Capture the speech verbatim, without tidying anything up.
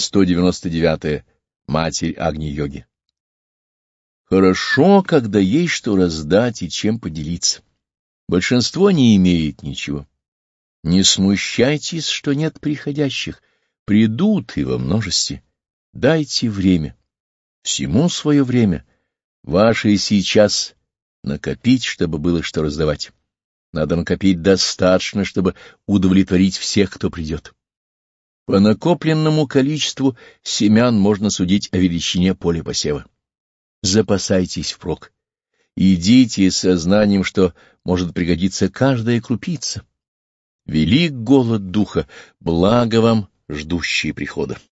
сто девяносто девять. Матерь Агни-йоги. Хорошо, когда есть что раздать и чем поделиться. Большинство не имеет ничего. Не смущайтесь, что нет приходящих. Придут и во множестве. Дайте время. Всему свое время. Ваше и сейчас накопить, чтобы было что раздавать. Надо накопить достаточно, чтобы удовлетворить всех, кто придет. По накопленному количеству семян можно судить о величине поля посева. Запасайтесь впрок. Идите с сознанием, что может пригодиться каждая крупица. Велик голод духа, благо вам, ждущие прихода.